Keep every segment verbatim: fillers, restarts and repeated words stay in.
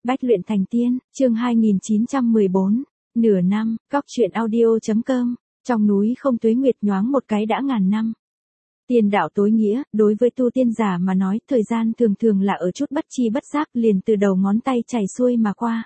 Bách luyện thành tiên, chương hai nghìn chín trăm mười bốn, nửa năm, Cóc truyện audio.com, trong núi không tuế nguyệt nhoáng một cái đã ngàn năm. Tiền đạo tối nghĩa, đối với tu tiên giả mà nói, thời gian thường thường là ở chút bất chi bất giác liền từ đầu ngón tay chảy xuôi mà qua.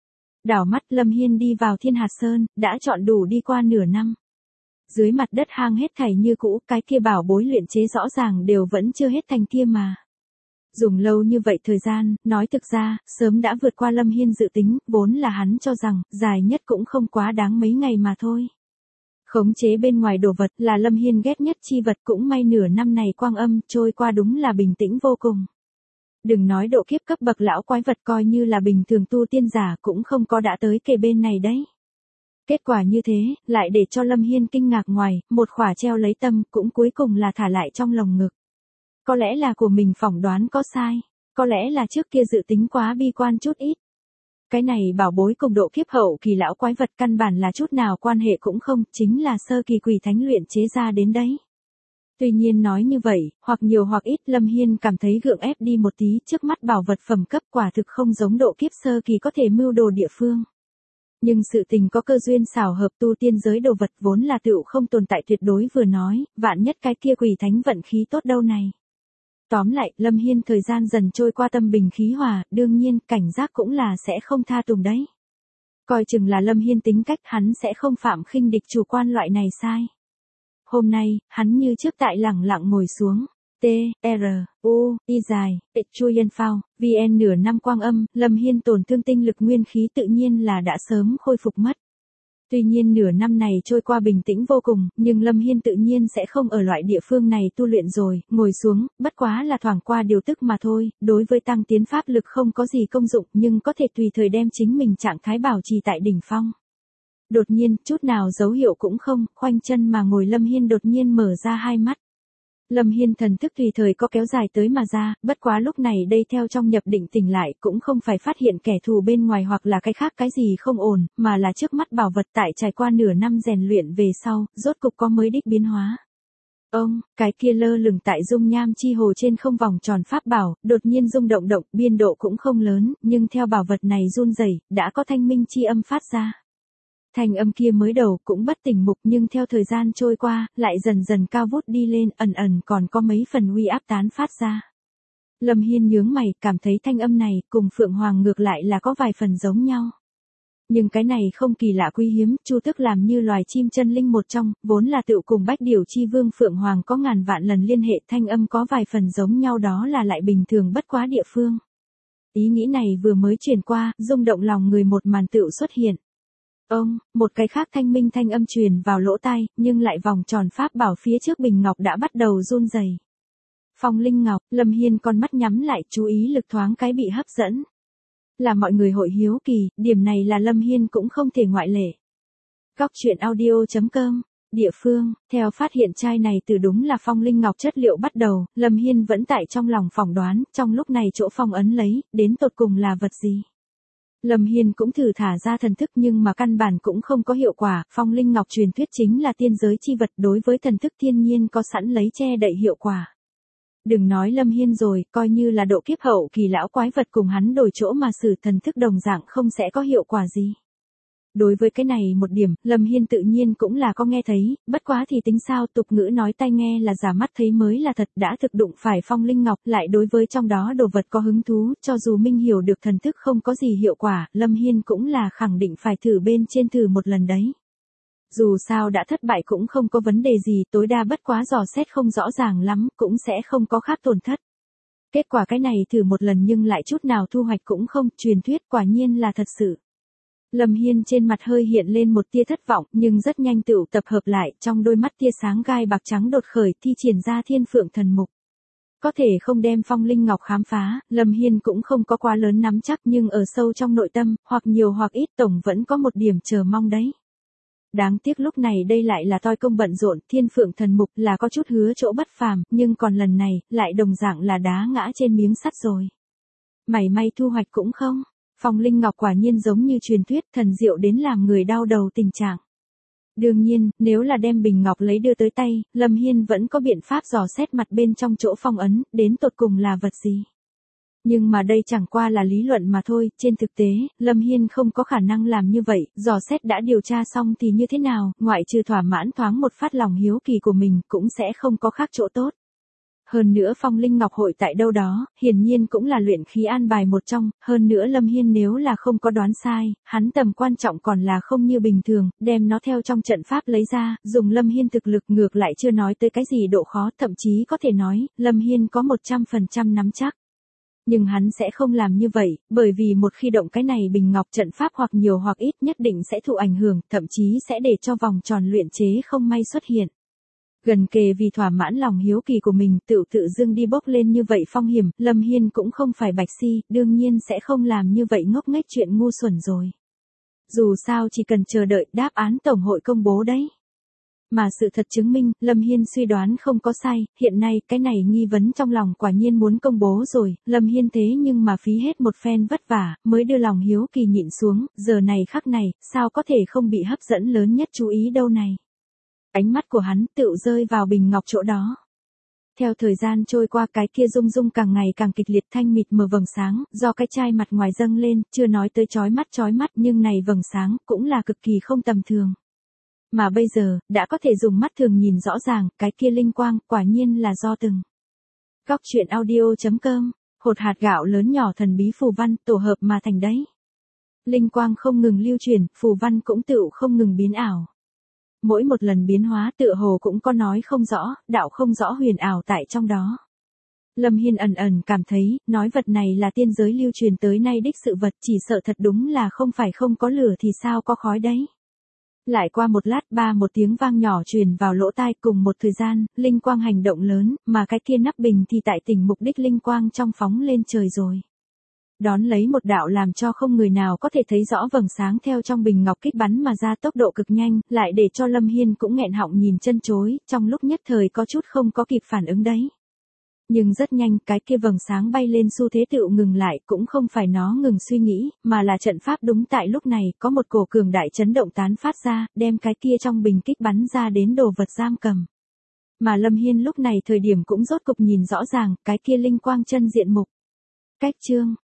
Đảo mắt Lâm Hiên đi vào Thiên Hạt Sơn, đã chọn đủ đi qua nửa năm. Dưới mặt đất hang hết thảy như cũ, cái kia bảo bối luyện chế rõ ràng đều vẫn chưa hết thành kia mà. Dùng lâu như vậy thời gian, nói thực ra, sớm đã vượt qua Lâm Hiên dự tính, vốn là hắn cho rằng, dài nhất cũng không quá đáng mấy ngày mà thôi. Khống chế bên ngoài đồ vật là Lâm Hiên ghét nhất chi vật, cũng may nửa năm này quang âm trôi qua đúng là bình tĩnh vô cùng. Đừng nói độ kiếp cấp bậc lão quái vật, coi như là bình thường tu tiên giả cũng không có đã tới kề bên này đấy. Kết quả như thế, lại để cho Lâm Hiên kinh ngạc, ngoài, một khỏa treo lấy tâm cũng cuối cùng là thả lại trong lồng ngực. Có lẽ là của mình phỏng đoán có sai, có lẽ là trước kia dự tính quá bi quan chút ít. Cái này bảo bối cùng độ kiếp hậu kỳ lão quái vật căn bản là chút nào quan hệ cũng không, chính là sơ kỳ quỷ thánh luyện chế ra đến đấy. Tuy nhiên nói như vậy, hoặc nhiều hoặc ít Lâm Hiên cảm thấy gượng ép đi một tí, trước mắt bảo vật phẩm cấp quả thực không giống độ kiếp sơ kỳ có thể mưu đồ địa phương. Nhưng sự tình có cơ duyên xảo hợp, tu tiên giới đồ vật vốn là tựu không tồn tại tuyệt đối, vừa nói, vạn nhất cái kia quỷ thánh vận khí tốt đâu này. Tóm lại, Lâm Hiên thời gian dần trôi qua tâm bình khí hòa, đương nhiên, cảnh giác cũng là sẽ không tha tùng đấy. Coi chừng là Lâm Hiên tính cách, hắn sẽ không phạm khinh địch chủ quan loại này sai. Hôm nay, hắn như trước tại lẳng lặng ngồi xuống. T, R, U, Y dài, Chu Yên Phao, V N nửa năm quang âm, Lâm Hiên tổn thương tinh lực nguyên khí tự nhiên là đã sớm khôi phục mất. Tuy nhiên nửa năm này trôi qua bình tĩnh vô cùng, nhưng Lâm Hiên tự nhiên sẽ không ở loại địa phương này tu luyện rồi, ngồi xuống, bất quá là thoảng qua điều tức mà thôi, đối với tăng tiến pháp lực không có gì công dụng, nhưng có thể tùy thời đem chính mình trạng thái bảo trì tại đỉnh phong. Đột nhiên, chút nào dấu hiệu cũng không, khoanh chân mà ngồi Lâm Hiên đột nhiên mở ra hai mắt. Lâm Hiên thần thức tùy thời có kéo dài tới mà ra, bất quá lúc này đây theo trong nhập định tỉnh lại cũng không phải phát hiện kẻ thù bên ngoài hoặc là cái khác cái gì không ổn, mà là trước mắt bảo vật tại trải qua nửa năm rèn luyện về sau, rốt cục có mới đích biến hóa. Ông, cái kia lơ lửng tại dung nham chi hồ trên không vòng tròn pháp bảo, đột nhiên rung động động, biên độ cũng không lớn, nhưng theo bảo vật này run rẩy, đã có thanh minh chi âm phát ra. Thanh âm kia mới đầu cũng bất tỉnh mục, nhưng theo thời gian trôi qua, lại dần dần cao vút đi lên, ẩn ẩn còn có mấy phần uy áp tán phát ra. Lâm Hiên nhướng mày, cảm thấy thanh âm này cùng Phượng Hoàng ngược lại là có vài phần giống nhau. Nhưng cái này không kỳ lạ quý hiếm, Chu Tước làm như loài chim chân linh một trong, vốn là tựu cùng Bách Điểu Chi Vương Phượng Hoàng có ngàn vạn lần liên hệ, thanh âm có vài phần giống nhau, đó là lại bình thường bất quá địa phương. Ý nghĩ này vừa mới truyền qua, rung động lòng người, một màn tựu xuất hiện. Ông, một cái khác thanh minh thanh âm truyền vào lỗ tai, nhưng lại vòng tròn pháp bảo phía trước bình ngọc đã bắt đầu run rẩy. Phong linh ngọc, Lâm Hiên con mắt nhắm lại, chú ý lực thoáng cái bị hấp dẫn. Là mọi người hội hiếu kỳ, điểm này là Lâm Hiên cũng không thể ngoại lệ. Cóc truyện audio.com, địa phương, theo phát hiện chai này từ đúng là phong linh ngọc chất liệu bắt đầu, Lâm Hiên vẫn tại trong lòng phỏng đoán, trong lúc này chỗ phong ấn lấy, đến tột cùng là vật gì. Lâm Hiên cũng thử thả ra thần thức nhưng mà căn bản cũng không có hiệu quả, phong linh ngọc truyền thuyết chính là tiên giới chi vật, đối với thần thức thiên nhiên có sẵn lấy che đậy hiệu quả. Đừng nói Lâm Hiên rồi, coi như là độ kiếp hậu kỳ lão quái vật cùng hắn đổi chỗ mà sử thần thức đồng dạng không sẽ có hiệu quả gì. Đối với cái này một điểm, Lâm Hiên tự nhiên cũng là có nghe thấy, bất quá thì tính sao, tục ngữ nói tai nghe là giả, mắt thấy mới là thật, đã thực đụng phải phong linh ngọc, lại đối với trong đó đồ vật có hứng thú, cho dù minh hiểu được thần thức không có gì hiệu quả, Lâm Hiên cũng là khẳng định phải thử bên trên thử một lần đấy. Dù sao đã thất bại cũng không có vấn đề gì, tối đa bất quá dò xét không rõ ràng lắm, cũng sẽ không có khác tổn thất. Kết quả cái này thử một lần nhưng lại chút nào thu hoạch cũng không, truyền thuyết quả nhiên là thật sự. Lâm Hiên trên mặt hơi hiện lên một tia thất vọng, nhưng rất nhanh tựu tập hợp lại, trong đôi mắt tia sáng gai bạc trắng đột khởi, thi triển ra thiên phượng thần mục. Có thể không đem phong linh ngọc khám phá, Lâm Hiên cũng không có quá lớn nắm chắc, nhưng ở sâu trong nội tâm, hoặc nhiều hoặc ít tổng vẫn có một điểm chờ mong đấy. Đáng tiếc lúc này đây lại là toi công bận rộn, thiên phượng thần mục là có chút hứa chỗ bất phàm, nhưng còn lần này, lại đồng dạng là đá ngã trên miếng sắt rồi. Mảy may thu hoạch cũng không. Phong linh ngọc quả nhiên giống như truyền thuyết, thần diệu đến làm người đau đầu tình trạng. Đương nhiên, nếu là đem bình ngọc lấy đưa tới tay, Lâm Hiên vẫn có biện pháp dò xét mặt bên trong chỗ phong ấn, đến tột cùng là vật gì. Nhưng mà đây chẳng qua là lý luận mà thôi, trên thực tế, Lâm Hiên không có khả năng làm như vậy, dò xét đã điều tra xong thì như thế nào, ngoại trừ thỏa mãn thoáng một phát lòng hiếu kỳ của mình, cũng sẽ không có khác chỗ tốt. Hơn nữa Phong Linh Ngọc hội tại đâu đó, hiển nhiên cũng là luyện khí an bài một trong, hơn nữa Lâm Hiên nếu là không có đoán sai, hắn tầm quan trọng còn là không như bình thường, đem nó theo trong trận pháp lấy ra, dùng Lâm Hiên thực lực ngược lại chưa nói tới cái gì độ khó, thậm chí có thể nói, Lâm Hiên có một trăm phần trăm nắm chắc. Nhưng hắn sẽ không làm như vậy, bởi vì một khi động cái này bình ngọc trận pháp hoặc nhiều hoặc ít nhất định sẽ thụ ảnh hưởng, thậm chí sẽ để cho vòng tròn luyện chế không may xuất hiện. Gần kề vì thỏa mãn lòng hiếu kỳ của mình, tự tự dưng đi bốc lên như vậy phong hiểm, Lâm Hiên cũng không phải bạch si, đương nhiên sẽ không làm như vậy ngốc nghếch chuyện ngu xuẩn rồi. Dù sao chỉ cần chờ đợi đáp án tổng hội công bố đấy. Mà sự thật chứng minh, Lâm Hiên suy đoán không có sai, hiện nay cái này nghi vấn trong lòng quả nhiên muốn công bố rồi, Lâm Hiên thế nhưng mà phí hết một phen vất vả, mới đưa lòng hiếu kỳ nhịn xuống, giờ này khắc này, sao có thể không bị hấp dẫn lớn nhất chú ý đâu này. Ánh mắt của hắn tựu rơi vào bình ngọc chỗ đó. Theo thời gian trôi qua cái kia rung rung càng ngày càng kịch liệt thanh mịt mờ vầng sáng, do cái chai mặt ngoài dâng lên, chưa nói tới chói mắt chói mắt nhưng này vầng sáng cũng là cực kỳ không tầm thường. Mà bây giờ, đã có thể dùng mắt thường nhìn rõ ràng, cái kia linh quang, quả nhiên là do từng. Góc truyện audio chấm com, hột hạt gạo lớn nhỏ thần bí phù văn, tổ hợp mà thành đấy. Linh quang không ngừng lưu truyền, phù văn cũng tựu không ngừng biến ảo. Mỗi một lần biến hóa tựa hồ cũng có nói không rõ, đạo không rõ huyền ảo tại trong đó. Lâm Hiên ẩn ẩn cảm thấy, nói vật này là tiên giới lưu truyền tới nay đích sự vật, chỉ sợ thật đúng là không phải không có lửa thì sao có khói đấy. Lại qua một lát ba một tiếng vang nhỏ truyền vào lỗ tai, cùng một thời gian, linh quang hành động lớn, mà cái kia nắp bình thì tại tỉnh mục đích linh quang trong phóng lên trời rồi. Đón lấy một đạo làm cho không người nào có thể thấy rõ vầng sáng theo trong bình ngọc kích bắn mà ra tốc độ cực nhanh, lại để cho Lâm Hiên cũng nghẹn họng nhìn chân chối, trong lúc nhất thời có chút không có kịp phản ứng đấy. Nhưng rất nhanh, cái kia vầng sáng bay lên xu thế tựu ngừng lại, cũng không phải nó ngừng suy nghĩ, mà là trận pháp đúng tại lúc này, có một cổ cường đại chấn động tán phát ra, đem cái kia trong bình kích bắn ra đến đồ vật giam cầm. Mà Lâm Hiên lúc này thời điểm cũng rốt cục nhìn rõ ràng, cái kia linh quang chân diện mục. Cách chương